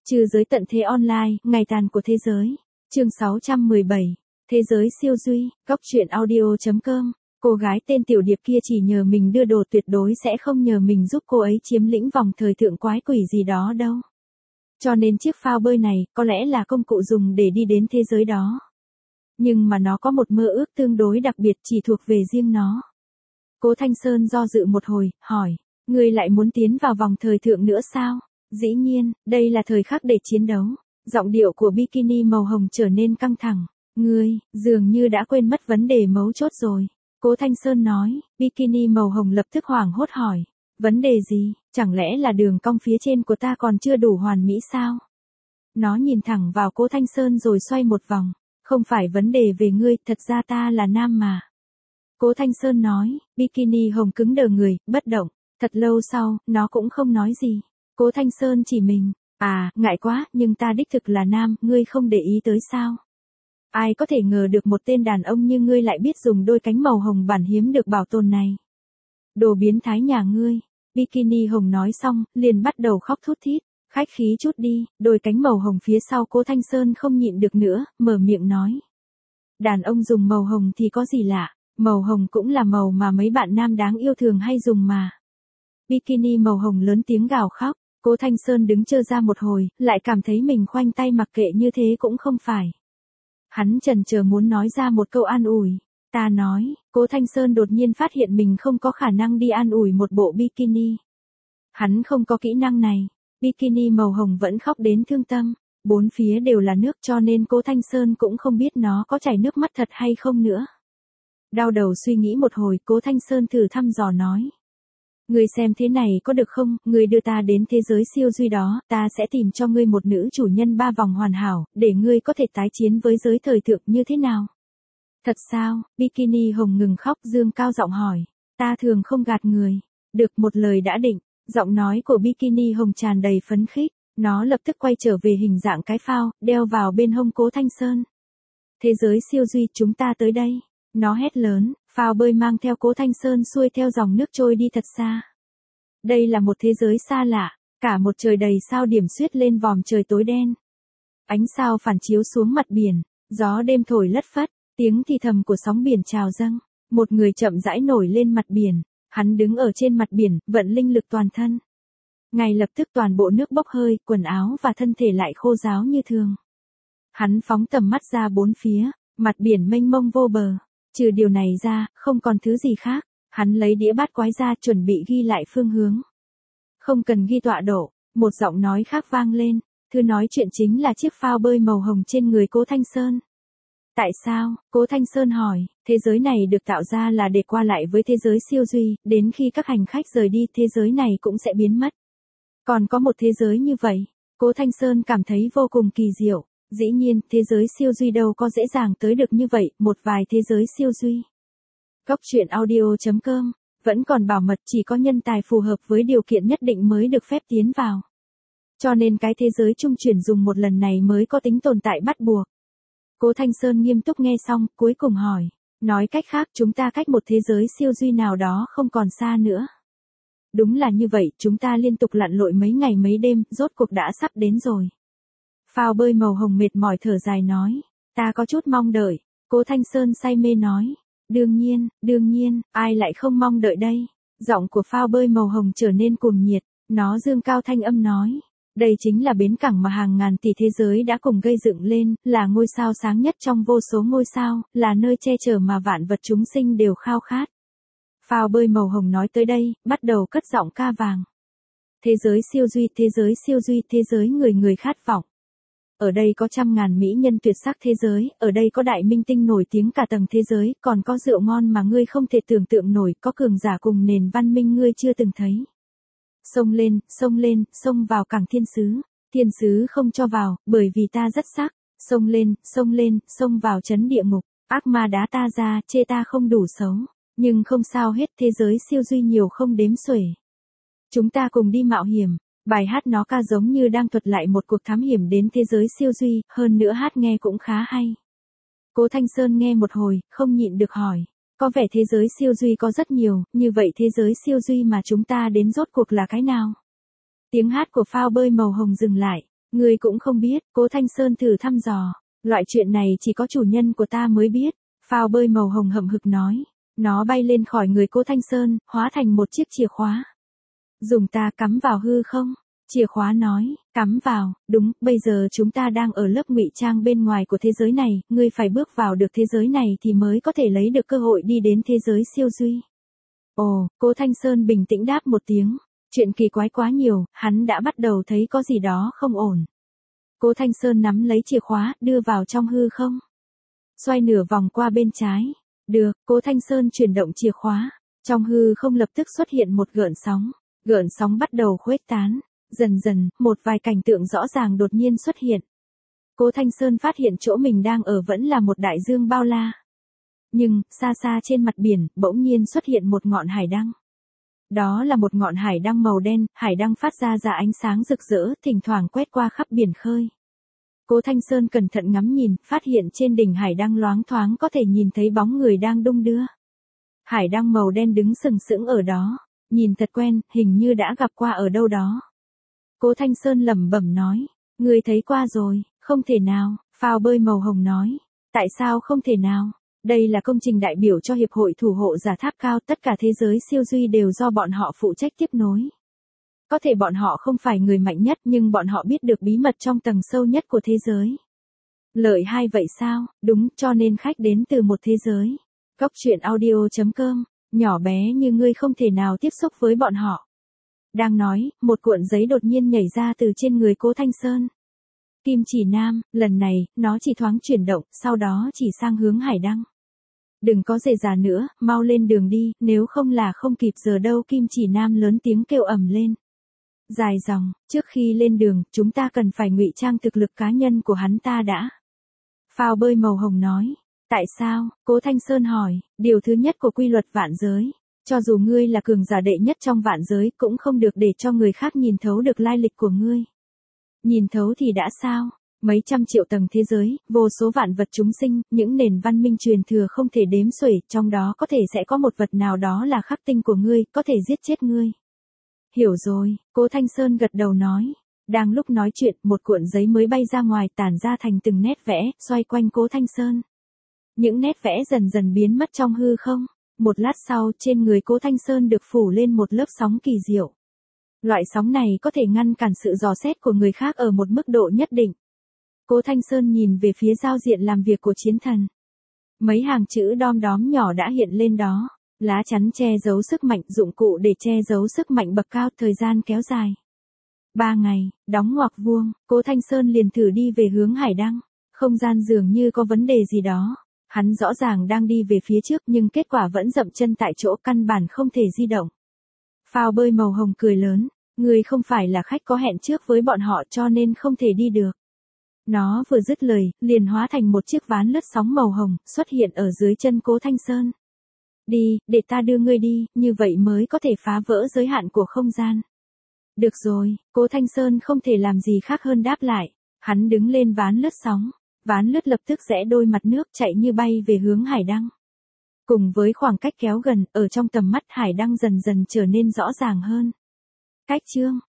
Trừ giới tận thế online, ngày tàn của thế giới. Chương 617. Thế giới siêu duy, góc truyện audio.com. Cô gái tên Tiểu Điệp kia chỉ nhờ mình đưa đồ, tuyệt đối sẽ không nhờ mình giúp cô ấy chiếm lĩnh vòng thời thượng quái quỷ gì đó đâu. Cho nên chiếc phao bơi này, có lẽ là công cụ dùng để đi đến thế giới đó. Nhưng mà nó có một mơ ước tương đối đặc biệt chỉ thuộc về riêng nó. Cố Thanh Sơn do dự một hồi, hỏi, ngươi lại muốn tiến vào vòng thời thượng nữa sao? Dĩ nhiên, đây là thời khắc để chiến đấu. Giọng điệu của bikini màu hồng trở nên căng thẳng. Ngươi, dường như đã quên mất vấn đề mấu chốt rồi. Cố Thanh Sơn nói, bikini màu hồng lập tức hoảng hốt hỏi. Vấn đề gì, chẳng lẽ là đường cong phía trên của ta còn chưa đủ hoàn mỹ sao? Nó nhìn thẳng vào Cố Thanh Sơn rồi xoay một vòng. Không phải vấn đề về ngươi, thật ra ta là nam mà. Cố Thanh Sơn nói, bikini hồng cứng đờ người, bất động. Thật lâu sau, nó cũng không nói gì. Cố Thanh Sơn chỉ mình, ngại quá, nhưng ta đích thực là nam, ngươi không để ý tới sao? Ai có thể ngờ được một tên đàn ông như ngươi lại biết dùng đôi cánh màu hồng bản hiếm được bảo tồn này. Đồ biến thái nhà ngươi. Bikini hồng nói xong, liền bắt đầu khóc thút thít. Khách khí chút đi, đôi cánh màu hồng phía sau Cố Thanh Sơn không nhịn được nữa, mở miệng nói. Đàn ông dùng màu hồng thì có gì lạ, màu hồng cũng là màu mà mấy bạn nam đáng yêu thường hay dùng mà. Bikini màu hồng lớn tiếng gào khóc. Cố Thanh Sơn đứng chơ ra một hồi, lại cảm thấy mình khoanh tay mặc kệ như thế cũng không phải. Hắn chần chờ muốn nói ra một câu an ủi. Ta nói, Cố Thanh Sơn đột nhiên phát hiện mình không có khả năng đi an ủi một bộ bikini. Hắn không có kỹ năng này. Bikini màu hồng vẫn khóc đến thương tâm. Bốn phía đều là nước cho nên Cố Thanh Sơn cũng không biết nó có chảy nước mắt thật hay không nữa. Đau đầu suy nghĩ một hồi, Cố Thanh Sơn thử thăm dò nói. Ngươi xem thế này có được không, ngươi đưa ta đến thế giới siêu duy đó, ta sẽ tìm cho ngươi một nữ chủ nhân 3 vòng hoàn hảo, để ngươi có thể tái chiến với giới thời thượng như thế nào? Thật sao? Bikini hồng ngừng khóc dương cao giọng hỏi. Ta thường không gạt người. Được, một lời đã định. Giọng nói của bikini hồng tràn đầy phấn khích. Nó lập tức quay trở về hình dạng cái phao, đeo vào bên hông Cố Thanh Sơn. Thế giới siêu duy, chúng ta tới đây. Nó hét lớn, phao bơi mang theo Cố Thanh Sơn xuôi theo dòng nước trôi đi thật xa. Đây là một thế giới xa lạ, cả một trời đầy sao điểm xuyết lên vòm trời tối đen. Ánh sao phản chiếu xuống mặt biển, gió đêm thổi lất phất, tiếng thì thầm của sóng biển trào dâng. Một người chậm rãi nổi lên mặt biển, hắn đứng ở trên mặt biển, vận linh lực toàn thân. Ngay lập tức toàn bộ nước bốc hơi, quần áo và thân thể lại khô ráo như thường. Hắn phóng tầm mắt ra bốn phía, mặt biển mênh mông vô bờ. Trừ điều này ra, không còn thứ gì khác. Hắn lấy đĩa bát quái ra chuẩn bị ghi lại phương hướng. Không cần ghi tọa độ, một giọng nói khác vang lên. Thư nói chuyện chính là chiếc phao bơi màu hồng trên người Cố Thanh Sơn. Tại sao? Cố Thanh Sơn hỏi. Thế giới này được tạo ra là để qua lại với thế giới siêu duy, đến khi các hành khách rời đi thế giới này cũng sẽ biến mất. Còn có một thế giới như vậy, Cố Thanh Sơn cảm thấy vô cùng kỳ diệu. Dĩ nhiên, thế giới siêu duy đâu có dễ dàng tới được như vậy, một vài thế giới siêu duy. Góc truyện audio.com, vẫn còn bảo mật, chỉ có nhân tài phù hợp với điều kiện nhất định mới được phép tiến vào. Cho nên cái thế giới trung chuyển dùng một lần này mới có tính tồn tại bắt buộc. Cố Thanh Sơn nghiêm túc nghe xong, cuối cùng hỏi. Nói cách khác, chúng ta cách một thế giới siêu duy nào đó không còn xa nữa. Đúng là như vậy, chúng ta liên tục lặn lội mấy ngày mấy đêm, rốt cuộc đã sắp đến rồi. Phao bơi màu hồng mệt mỏi thở dài nói. Ta có chút mong đợi. Cố Thanh Sơn say mê nói. Đương nhiên, ai lại không mong đợi đây. Giọng của phao bơi màu hồng trở nên cuồng nhiệt. Nó dương cao thanh âm nói. Đây chính là bến cảng mà hàng ngàn tỷ thế giới đã cùng gây dựng lên, là ngôi sao sáng nhất trong vô số ngôi sao, là nơi che chở mà vạn vật chúng sinh đều khao khát. Phao bơi màu hồng nói tới đây, bắt đầu cất giọng ca vàng. Thế giới siêu duy, thế giới siêu duy, thế giới người người khát vọng. Ở đây có trăm ngàn mỹ nhân tuyệt sắc thế giới, ở đây có đại minh tinh nổi tiếng cả tầng thế giới, còn có rượu ngon mà ngươi không thể tưởng tượng nổi, có cường giả cùng nền văn minh ngươi chưa từng thấy. Xông vào cảng thiên sứ không cho vào, bởi vì ta rất sắc. Xông vào trấn địa ngục, ác ma đá ta ra, chê ta không đủ xấu. Nhưng không sao hết, thế giới siêu duy nhiều không đếm xuể. Chúng ta cùng đi mạo hiểm. Bài hát nó ca giống như đang thuật lại một cuộc thám hiểm đến thế giới siêu duy, hơn nữa hát nghe cũng khá hay. Cố Thanh Sơn nghe một hồi, không nhịn được hỏi. Có vẻ thế giới siêu duy có rất nhiều, như vậy thế giới siêu duy mà chúng ta đến rốt cuộc là cái nào? Tiếng hát của phao bơi màu hồng dừng lại. Ngươi cũng không biết, Cố Thanh Sơn thử thăm dò. Loại chuyện này chỉ có chủ nhân của ta mới biết. Phao bơi màu hồng hậm hực nói. Nó bay lên khỏi người Cố Thanh Sơn, hóa thành một chiếc chìa khóa. Dùng ta cắm vào hư không? Chìa khóa nói, cắm vào, đúng, bây giờ chúng ta đang ở lớp ngụy trang bên ngoài của thế giới này, ngươi phải bước vào được thế giới này thì mới có thể lấy được cơ hội đi đến thế giới siêu duy. Ồ, Cố Thanh Sơn bình tĩnh đáp một tiếng, chuyện kỳ quái quá nhiều, hắn đã bắt đầu thấy có gì đó không ổn. Cố Thanh Sơn nắm lấy chìa khóa, đưa vào trong hư không. Xoay nửa vòng qua bên trái. Được, Cố Thanh Sơn chuyển động chìa khóa. Trong hư không lập tức xuất hiện một gợn sóng. Gợn sóng bắt đầu khuếch tán. Dần dần, một vài cảnh tượng rõ ràng đột nhiên xuất hiện. Cố Thanh Sơn phát hiện chỗ mình đang ở vẫn là một đại dương bao la. Nhưng, xa xa trên mặt biển, bỗng nhiên xuất hiện một ngọn hải đăng. Đó là một ngọn hải đăng màu đen, hải đăng phát ra ánh sáng rực rỡ, thỉnh thoảng quét qua khắp biển khơi. Cố Thanh Sơn cẩn thận ngắm nhìn, phát hiện trên đỉnh hải đăng loáng thoáng có thể nhìn thấy bóng người đang đung đưa. Hải đăng màu đen đứng sừng sững ở đó, nhìn thật quen, hình như đã gặp qua ở đâu đó. Cố Thanh Sơn lẩm bẩm nói, người thấy qua rồi, không thể nào, phao bơi màu hồng nói, tại sao không thể nào? Đây là công trình đại biểu cho Hiệp hội Thủ hộ Giả Tháp Cao, tất cả thế giới siêu duy đều do bọn họ phụ trách tiếp nối. Có thể bọn họ không phải người mạnh nhất nhưng bọn họ biết được bí mật trong tầng sâu nhất của thế giới. Lợi hay vậy sao? Đúng, cho nên khách đến từ một thế giới. Góc truyện audio.com, nhỏ bé như ngươi không thể nào tiếp xúc với bọn họ. Đang nói, một cuộn giấy đột nhiên nhảy ra từ trên người Cố Thanh Sơn. Kim chỉ nam, lần này, nó chỉ thoáng chuyển động, sau đó chỉ sang hướng hải đăng. Đừng có rề rà nữa, mau lên đường đi, nếu không là không kịp giờ đâu. Kim chỉ nam lớn tiếng kêu ầm lên. Dài dòng, trước khi lên đường, chúng ta cần phải ngụy trang thực lực cá nhân của hắn ta đã. Phao bơi màu hồng nói. Tại sao? Cố Thanh Sơn hỏi. Điều thứ nhất của quy luật vạn giới. Cho dù ngươi là cường giả đệ nhất trong vạn giới, cũng không được để cho người khác nhìn thấu được lai lịch của ngươi. Nhìn thấu thì đã sao? Mấy trăm triệu tầng thế giới, vô số vạn vật chúng sinh, những nền văn minh truyền thừa không thể đếm xuể, trong đó có thể sẽ có một vật nào đó là khắc tinh của ngươi, có thể giết chết ngươi. Hiểu rồi, Cố Thanh Sơn gật đầu nói. Đang lúc nói chuyện, một cuộn giấy mới bay ra ngoài tản ra thành từng nét vẽ, xoay quanh Cố Thanh Sơn. Những nét vẽ dần dần biến mất trong hư không. Một lát sau, trên người Cố Thanh Sơn được phủ lên một lớp sóng kỳ diệu. Loại sóng này có thể ngăn cản sự dò xét của người khác ở một mức độ nhất định. Cố Thanh Sơn nhìn về phía giao diện làm việc của chiến thần. Mấy hàng chữ đom đóm nhỏ đã hiện lên đó. Lá chắn che giấu sức mạnh, dụng cụ để che giấu sức mạnh bậc cao, thời gian kéo dài. 3 ngày, đóng ngoặc vuông, Cố Thanh Sơn liền thử đi về hướng hải đăng. Không gian dường như có vấn đề gì đó. Hắn rõ ràng đang đi về phía trước nhưng kết quả vẫn dậm chân tại chỗ, căn bản không thể di động. Phao bơi màu hồng cười lớn. Người không phải là khách có hẹn trước với bọn họ cho nên không thể đi được. Nó vừa dứt lời, liền hóa thành một chiếc ván lướt sóng màu hồng, xuất hiện ở dưới chân Cố Thanh Sơn. Đi, để ta đưa ngươi đi, như vậy mới có thể phá vỡ giới hạn của không gian. Được rồi, Cố Thanh Sơn không thể làm gì khác hơn đáp lại. Hắn đứng lên ván lướt sóng. Ván lướt lập tức rẽ đôi mặt nước chạy như bay về hướng hải đăng. Cùng với khoảng cách kéo gần, ở trong tầm mắt hải đăng dần dần trở nên rõ ràng hơn. Cách chương